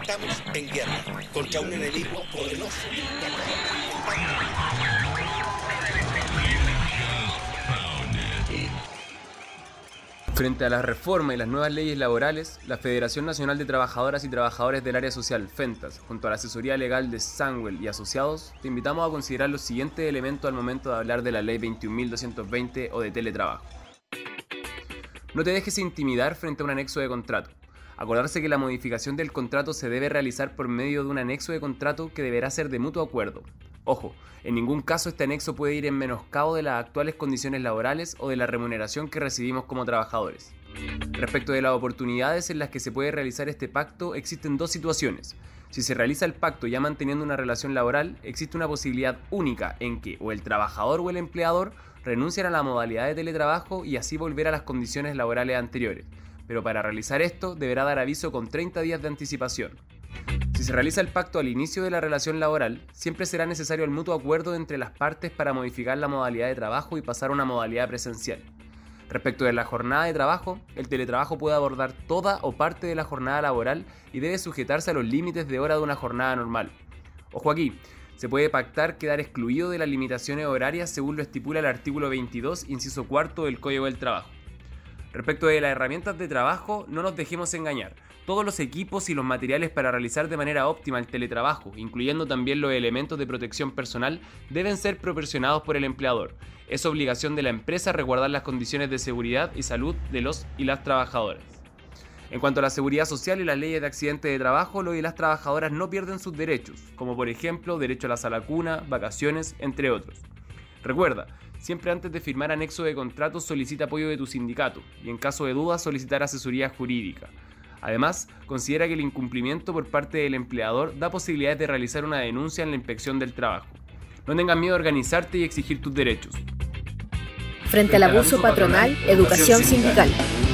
Estamos en guerra contra un enemigo poderoso. Frente a las reformas y las nuevas leyes laborales, la Federación Nacional de Trabajadoras y Trabajadores del Área Social, FENTAS, junto a la asesoría legal de Sandwell y asociados, te invitamos a considerar los siguientes elementos al momento de hablar de la Ley 21.220 o de teletrabajo. No te dejes intimidar frente a un anexo de contrato. Acordarse que la modificación del contrato se debe realizar por medio de un anexo de contrato que deberá ser de mutuo acuerdo. Ojo, en ningún caso este anexo puede ir en menoscabo de las actuales condiciones laborales o de la remuneración que recibimos como trabajadores. Respecto de las oportunidades en las que se puede realizar este pacto, existen dos situaciones. Si se realiza el pacto ya manteniendo una relación laboral, existe una posibilidad única en que o el trabajador o el empleador renuncian a la modalidad de teletrabajo y así volver a las condiciones laborales anteriores. Pero para realizar esto deberá dar aviso con 30 días de anticipación. Si se realiza el pacto al inicio de la relación laboral, siempre será necesario el mutuo acuerdo entre las partes para modificar la modalidad de trabajo y pasar a una modalidad presencial. Respecto de la jornada de trabajo, el teletrabajo puede abordar toda o parte de la jornada laboral y debe sujetarse a los límites de hora de una jornada normal. Ojo aquí, se puede pactar quedar excluido de las limitaciones horarias según lo estipula el artículo 22, inciso 4 del Código del Trabajo. Respecto de las herramientas de trabajo, no nos dejemos engañar. Todos los equipos y los materiales para realizar de manera óptima el teletrabajo, incluyendo también los elementos de protección personal, deben ser proporcionados por el empleador. Es obligación de la empresa resguardar las condiciones de seguridad y salud de los y las trabajadoras. En cuanto a la seguridad social y las leyes de accidentes de trabajo, los y las trabajadoras no pierden sus derechos, como por ejemplo derecho a la sala cuna, vacaciones, entre otros. Recuerda, siempre antes de firmar anexo de contrato solicita apoyo de tu sindicato y en caso de dudas solicitar asesoría jurídica. Además, considera que el incumplimiento por parte del empleador da posibilidades de realizar una denuncia en la inspección del trabajo. No tengas miedo a organizarte y exigir tus derechos. Frente al abuso patronal, educación sindical.